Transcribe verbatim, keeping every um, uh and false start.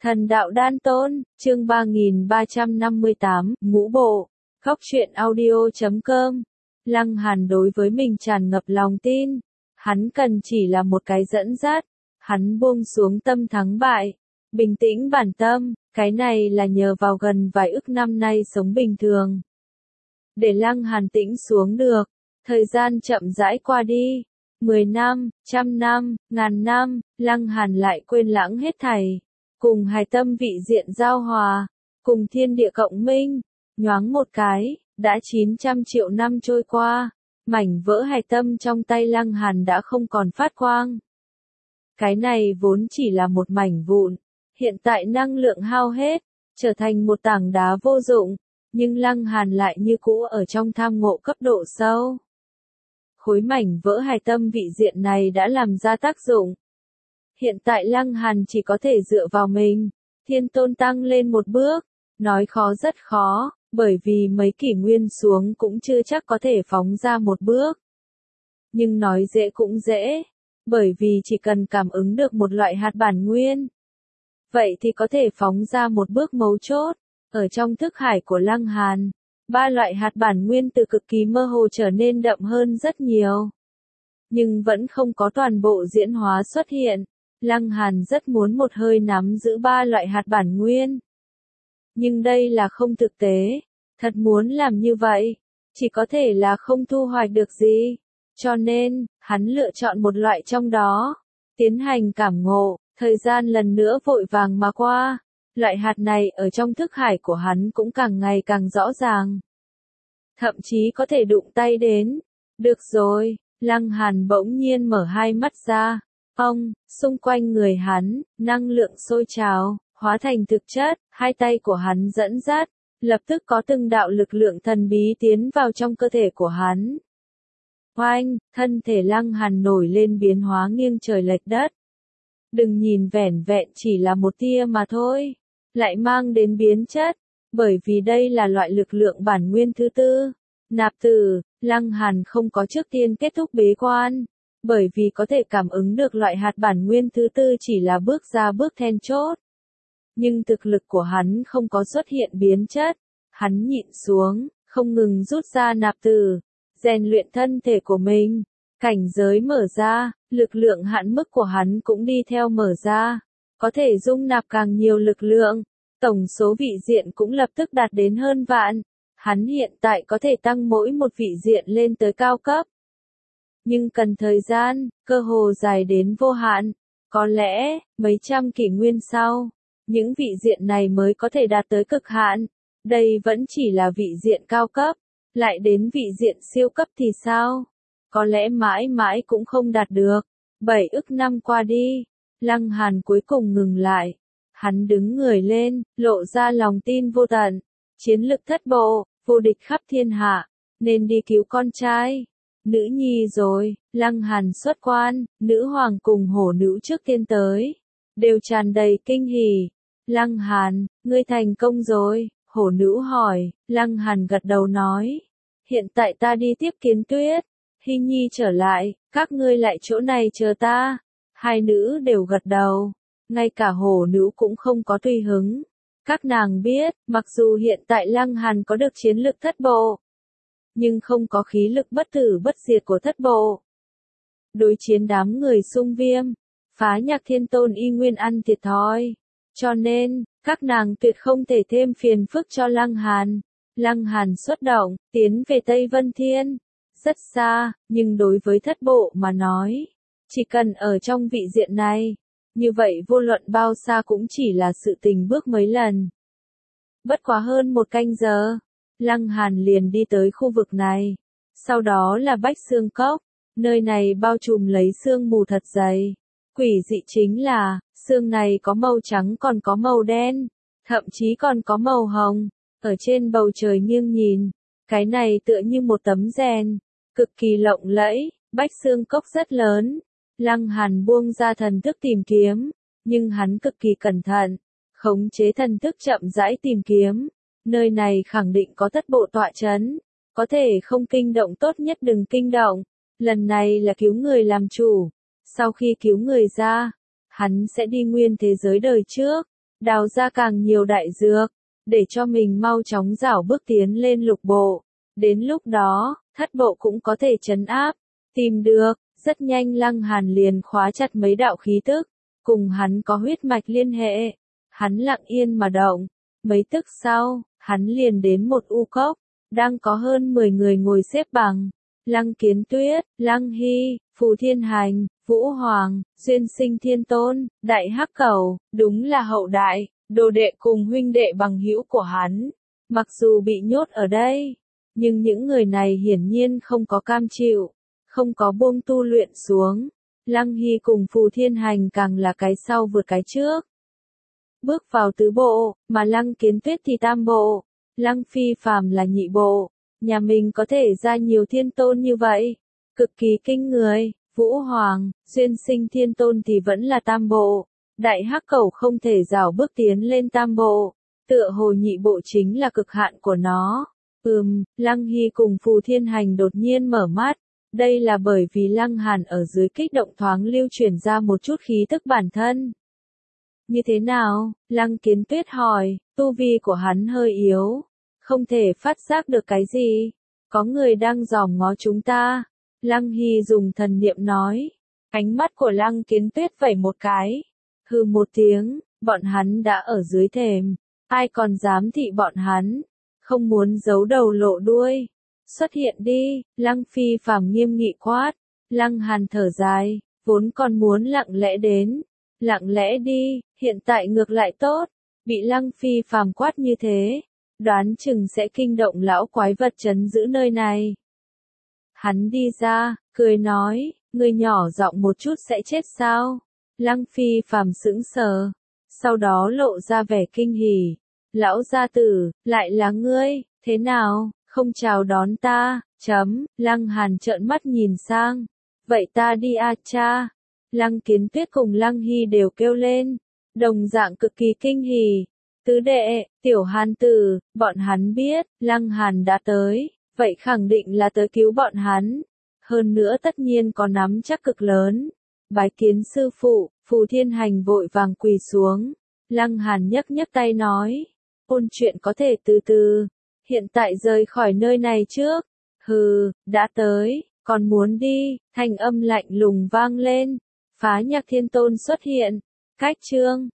Thần đạo đan tôn, chương ba nghìn ba trăm năm mươi tám, ngũ bộ, khóc chuyện audio chấm com. Lăng Hàn đối với mình tràn ngập lòng tin. Hắn cần chỉ là một cái dẫn dắt. Hắn buông xuống tâm thắng bại. Bình tĩnh bản tâm, cái này là nhờ vào gần vài ức năm nay sống bình thường. Để Lăng Hàn tĩnh xuống được. Thời gian chậm rãi qua đi. Mười năm, trăm năm, ngàn năm, Lăng Hàn lại quên lãng hết thảy. Cùng hài tâm vị diện giao hòa, cùng thiên địa cộng minh, nhoáng một cái, đã chín trăm triệu năm trôi qua, mảnh vỡ hài tâm trong tay Lăng Hàn đã không còn phát quang. Cái này vốn chỉ là một mảnh vụn, hiện tại năng lượng hao hết, trở thành một tảng đá vô dụng, nhưng Lăng Hàn lại như cũ ở trong tham ngộ cấp độ sâu. Khối mảnh vỡ hài tâm vị diện này đã làm ra tác dụng. Hiện tại Lăng Hàn chỉ có thể dựa vào mình, thiên tôn tăng lên một bước, nói khó rất khó, bởi vì mấy kỷ nguyên xuống cũng chưa chắc có thể phóng ra một bước. Nhưng nói dễ cũng dễ, bởi vì chỉ cần cảm ứng được một loại hạt bản nguyên. Vậy thì có thể phóng ra một bước mấu chốt, ở trong thức hải của Lăng Hàn, ba loại hạt bản nguyên từ cực kỳ mơ hồ trở nên đậm hơn rất nhiều. Nhưng vẫn không có toàn bộ diễn hóa xuất hiện. Lăng Hàn rất muốn một hơi nắm giữ ba loại hạt bản nguyên. Nhưng đây là không thực tế. Thật muốn làm như vậy, chỉ có thể là không thu hoạch được gì. Cho nên, hắn lựa chọn một loại trong đó. Tiến hành cảm ngộ, thời gian lần nữa vội vàng mà qua. Loại hạt này ở trong thức hải của hắn cũng càng ngày càng rõ ràng. Thậm chí có thể đụng tay đến. Được rồi, Lăng Hàn bỗng nhiên mở hai mắt ra. Ông, xung quanh người hắn, năng lượng sôi trào, hóa thành thực chất, hai tay của hắn dẫn dắt, lập tức có từng đạo lực lượng thần bí tiến vào trong cơ thể của hắn. Oanh, thân thể Lăng Hàn nổi lên biến hóa nghiêng trời lệch đất. Đừng nhìn vẻn vẹn chỉ là một tia mà thôi, lại mang đến biến chất, bởi vì đây là loại lực lượng bản nguyên thứ tư. Nạp tử, Lăng Hàn không có trước tiên kết thúc bế quan. Bởi vì có thể cảm ứng được loại hạt bản nguyên thứ tư chỉ là bước ra bước then chốt. Nhưng thực lực của hắn không có xuất hiện biến chất. Hắn nhịn xuống, không ngừng rút ra nạp tử, rèn luyện thân thể của mình. Cảnh giới mở ra, lực lượng hạn mức của hắn cũng đi theo mở ra. Có thể dung nạp càng nhiều lực lượng. Tổng số vị diện cũng lập tức đạt đến hơn vạn. Hắn hiện tại có thể tăng mỗi một vị diện lên tới cao cấp. Nhưng cần thời gian, cơ hồ dài đến vô hạn. Có lẽ, mấy trăm kỷ nguyên sau, những vị diện này mới có thể đạt tới cực hạn. Đây vẫn chỉ là vị diện cao cấp. Lại đến vị diện siêu cấp thì sao? Có lẽ mãi mãi cũng không đạt được. Bảy ức năm qua đi, Lăng Hàn cuối cùng ngừng lại. Hắn đứng người lên, lộ ra lòng tin vô tận. Chiến lực thất bộ, vô địch khắp thiên hạ, nên đi cứu con trai. Nữ nhi rồi, Lăng Hàn xuất quan, nữ hoàng cùng hổ nữ trước tiên tới. Đều tràn đầy kinh hỉ. Lăng Hàn, ngươi thành công rồi, hổ nữ hỏi, Lăng Hàn gật đầu nói. Hiện tại ta đi tiếp Kiến Tuyết, Hy Nhi trở lại, các ngươi lại chỗ này chờ ta. Hai nữ đều gật đầu, ngay cả hổ nữ cũng không có tùy hứng. Các nàng biết, mặc dù hiện tại Lăng Hàn có được chiến lực thất bộ, nhưng không có khí lực bất tử bất diệt của thất bộ. Đối chiến đám người xung viêm, phá nhạc thiên tôn y nguyên ăn thiệt thòi. Cho nên, các nàng tuyệt không thể thêm phiền phức cho Lăng Hàn. Lăng Hàn xuất động, tiến về Tây Vân Thiên. Rất xa, nhưng đối với thất bộ mà nói, chỉ cần ở trong vị diện này, như vậy vô luận bao xa cũng chỉ là sự tình bước mấy lần. Bất quá hơn một canh giờ. Lăng Hàn liền đi tới khu vực này. Sau đó là Bách Xương Cốc. Nơi này bao trùm lấy sương mù thật dày. Quỷ dị chính là, sương này có màu trắng còn có màu đen. Thậm chí còn có màu hồng. Ở trên bầu trời nghiêng nhìn. Cái này tựa như một tấm rèn. Cực kỳ lộng lẫy. Bách Xương Cốc rất lớn. Lăng Hàn buông ra thần thức tìm kiếm. Nhưng hắn cực kỳ cẩn thận. Khống chế thần thức chậm rãi tìm kiếm. Nơi này khẳng định có thất bộ tọa chấn. Có thể không kinh động tốt nhất đừng kinh động. Lần này là cứu người làm chủ. Sau khi cứu người ra, hắn sẽ đi nguyên thế giới đời trước. đào ra càng nhiều đại dược, để cho mình mau chóng rảo bước tiến lên lục bộ. Đến lúc đó, thất bộ cũng có thể trấn áp, tìm được. Rất nhanh Lăng Hàn liền khóa chặt mấy đạo khí tức, cùng hắn có huyết mạch liên hệ. Hắn lặng yên mà động, mấy tức sau, hắn liền đến một u cốc, đang có hơn mười người ngồi xếp bằng. Lăng Kiến Tuyết, Lăng Hy, Phù Thiên Hành, Vũ Hoàng, Duyên Sinh Thiên Tôn, Đại Hắc Cẩu, đúng là hậu đại, đồ đệ cùng huynh đệ bằng hữu của hắn. Mặc dù bị nhốt ở đây, nhưng những người này hiển nhiên không có cam chịu, không có buông tu luyện xuống. Lăng Hy cùng Phù Thiên Hành càng là cái sau vượt cái trước. Bước vào tứ bộ, mà Lăng Kiến Tuyết thì tam bộ, Lăng Phi Phàm là nhị bộ. Nhà mình có thể ra nhiều thiên tôn như vậy, cực kỳ kinh người. Vũ Hoàng, Duyên Sinh Thiên Tôn thì vẫn là tam bộ. Đại Hắc Cẩu không thể rảo bước tiến lên tam bộ, tựa hồ nhị bộ chính là cực hạn của nó. Ừm, Lăng Hy cùng Phù Thiên Hành đột nhiên mở mắt. Đây là bởi vì Lăng Hàn ở dưới kích động thoáng lưu chuyển ra một chút khí tức bản thân. Như thế nào? Lăng Kiến Tuyết hỏi, tu vi của hắn hơi yếu, không thể phát giác được cái gì. Có người đang dòm ngó chúng ta. Lăng Hy dùng thần niệm nói. Ánh mắt của Lăng Kiến Tuyết vẩy một cái. Hừ một tiếng, bọn hắn đã ở dưới thềm. Ai còn dám thị bọn hắn? Không muốn giấu đầu lộ đuôi. Xuất hiện đi, Lăng Phi Phàm nghiêm nghị quát. Lăng Hàn thở dài, vốn còn muốn lặng lẽ đến. Lặng lẽ đi, hiện tại ngược lại tốt. Bị Lăng Phi Phàm quát như thế, đoán chừng sẽ kinh động lão quái vật trấn giữ nơi này. Hắn đi ra, cười nói, người nhỏ giọng một chút sẽ chết sao? Lăng Phi Phàm sững sờ, sau đó lộ ra vẻ kinh hỉ. Lão gia tử, lại là ngươi, thế nào, không chào đón ta, chấm, Lăng Hàn trợn mắt nhìn sang. Vậy ta đi a cha. Lăng Kiến Tuyết cùng Lăng Hy đều kêu lên, đồng dạng cực kỳ kinh hỉ. Tứ đệ, tiểu Hàn tử, bọn hắn biết, Lăng Hàn đã tới, vậy khẳng định là tới cứu bọn hắn. Hơn nữa tất nhiên có nắm chắc cực lớn. Bái kiến sư phụ, Phù Thiên Hành vội vàng quỳ xuống. Lăng Hàn nhấc nhấc tay nói, ôn chuyện có thể từ từ, hiện tại rời khỏi nơi này trước. Hừ, đã tới, còn muốn đi, thanh âm lạnh lùng vang lên. Phá Nhạc Thiên Tôn xuất hiện, cách chương